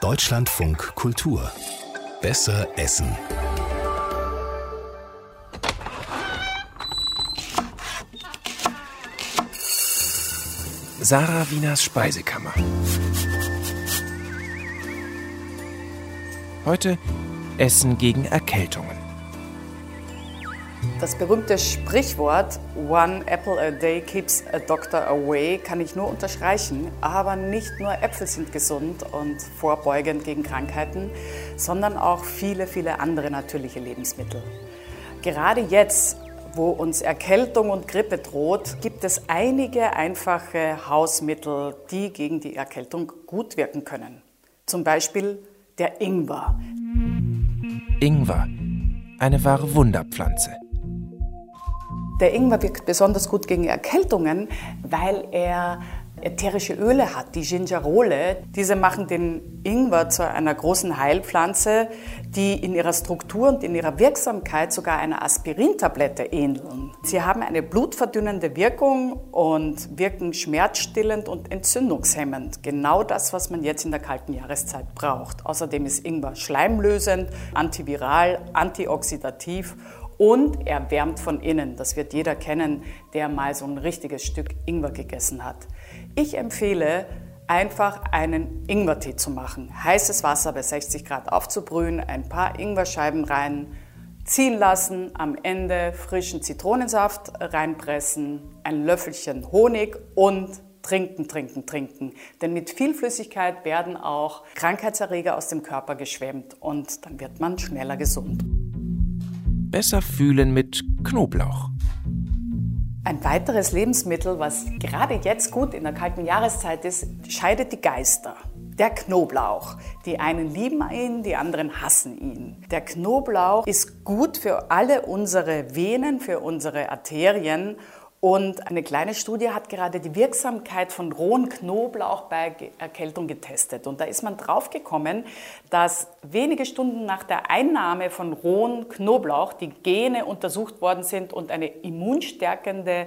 Deutschlandfunk Kultur. Besser essen. Sarah Wieners Speisekammer. Heute Essen gegen Erkältungen. Das berühmte Sprichwort "One apple a day keeps a doctor away" kann ich nur unterstreichen. Aber nicht nur Äpfel sind gesund und vorbeugend gegen Krankheiten, sondern auch viele, viele andere natürliche Lebensmittel. Gerade jetzt, wo uns Erkältung und Grippe droht, gibt es einige einfache Hausmittel, die gegen die Erkältung gut wirken können. Zum Beispiel der Ingwer. Ingwer, eine wahre Wunderpflanze. Der Ingwer wirkt besonders gut gegen Erkältungen, weil er ätherische Öle hat, die Gingerole. Diese machen den Ingwer zu einer großen Heilpflanze, die in ihrer Struktur und in ihrer Wirksamkeit sogar einer Aspirintablette ähneln. Sie haben eine blutverdünnende Wirkung und wirken schmerzstillend und entzündungshemmend. Genau das, was man jetzt in der kalten Jahreszeit braucht. Außerdem ist Ingwer schleimlösend, antiviral, antioxidativ und er wärmt von innen. Das wird jeder kennen, der mal so ein richtiges Stück Ingwer gegessen hat. Ich empfehle, einfach einen Ingwertee zu machen. Heißes Wasser bei 60 Grad aufzubrühen, ein paar Ingwerscheiben rein, ziehen lassen, am Ende frischen Zitronensaft reinpressen, ein Löffelchen Honig und trinken. Denn mit viel Flüssigkeit werden auch Krankheitserreger aus dem Körper geschwemmt und dann wird man schneller gesund. Besser fühlen mit Knoblauch. Ein weiteres Lebensmittel, was gerade jetzt gut in der kalten Jahreszeit ist, scheidet die Geister. Der Knoblauch. Die einen lieben ihn, die anderen hassen ihn. Der Knoblauch ist gut für alle unsere Venen, für unsere Arterien. Und eine kleine Studie hat gerade die Wirksamkeit von rohem Knoblauch bei Erkältung getestet. Und da ist man draufgekommen, dass wenige Stunden nach der Einnahme von rohem Knoblauch die Gene untersucht worden sind und eine immunstärkende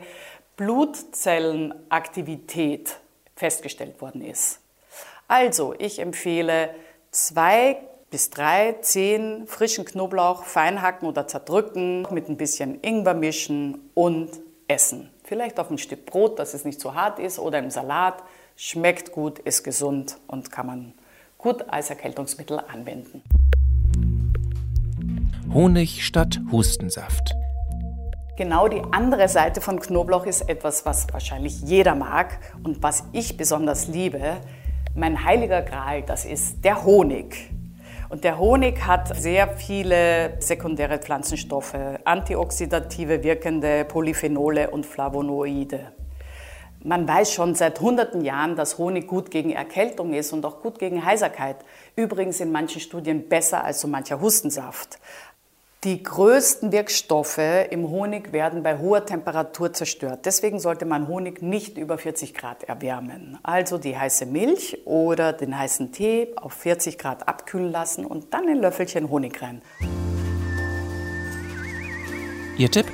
Blutzellenaktivität festgestellt worden ist. Also, ich empfehle 2 bis 3 Zehen frischen Knoblauch fein hacken oder zerdrücken, mit ein bisschen Ingwer mischen und essen. Vielleicht auf ein Stück Brot, dass es nicht zu hart ist, oder im Salat. Schmeckt gut, ist gesund und kann man gut als Erkältungsmittel anwenden. Honig statt Hustensaft. Genau die andere Seite von Knoblauch ist etwas, was wahrscheinlich jeder mag und was ich besonders liebe. Mein heiliger Gral, das ist der Honig. Und der Honig hat sehr viele sekundäre Pflanzenstoffe, antioxidative wirkende Polyphenole und Flavonoide. Man weiß schon seit hunderten Jahren, dass Honig gut gegen Erkältung ist und auch gut gegen Heiserkeit. Übrigens in manchen Studien besser als so mancher Hustensaft. Die größten Wirkstoffe im Honig werden bei hoher Temperatur zerstört. Deswegen sollte man Honig nicht über 40 Grad erwärmen. Also die heiße Milch oder den heißen Tee auf 40 Grad abkühlen lassen und dann ein Löffelchen Honig rein. Ihr Tipp?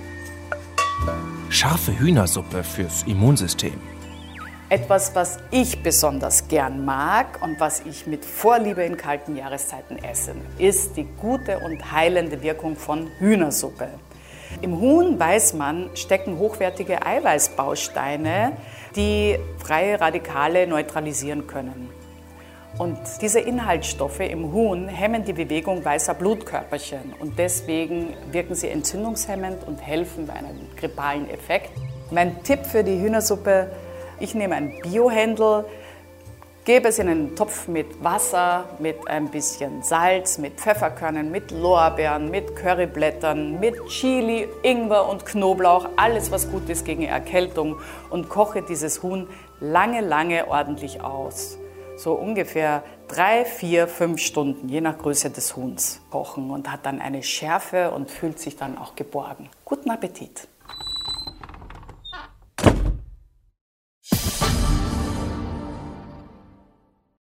Scharfe Hühnersuppe fürs Immunsystem. Etwas, was ich besonders gern mag und was ich mit Vorliebe in kalten Jahreszeiten esse, ist die gute und heilende Wirkung von Hühnersuppe. Im Huhn, weiß man, stecken hochwertige Eiweißbausteine, die freie Radikale neutralisieren können. Und diese Inhaltsstoffe im Huhn hemmen die Bewegung weißer Blutkörperchen und deswegen wirken sie entzündungshemmend und helfen bei einem grippalen Effekt. Mein Tipp für die Hühnersuppe: Ich nehme ein Biohändel, gebe es in einen Topf mit Wasser, mit ein bisschen Salz, mit Pfefferkörnern, mit Lorbeeren, mit Curryblättern, mit Chili, Ingwer und Knoblauch, alles was gut ist gegen Erkältung, und koche dieses Huhn lange ordentlich aus. So ungefähr 3, 4, 5 Stunden, je nach Größe des Huhns, kochen und hat dann eine Schärfe und fühlt sich dann auch geborgen. Guten Appetit!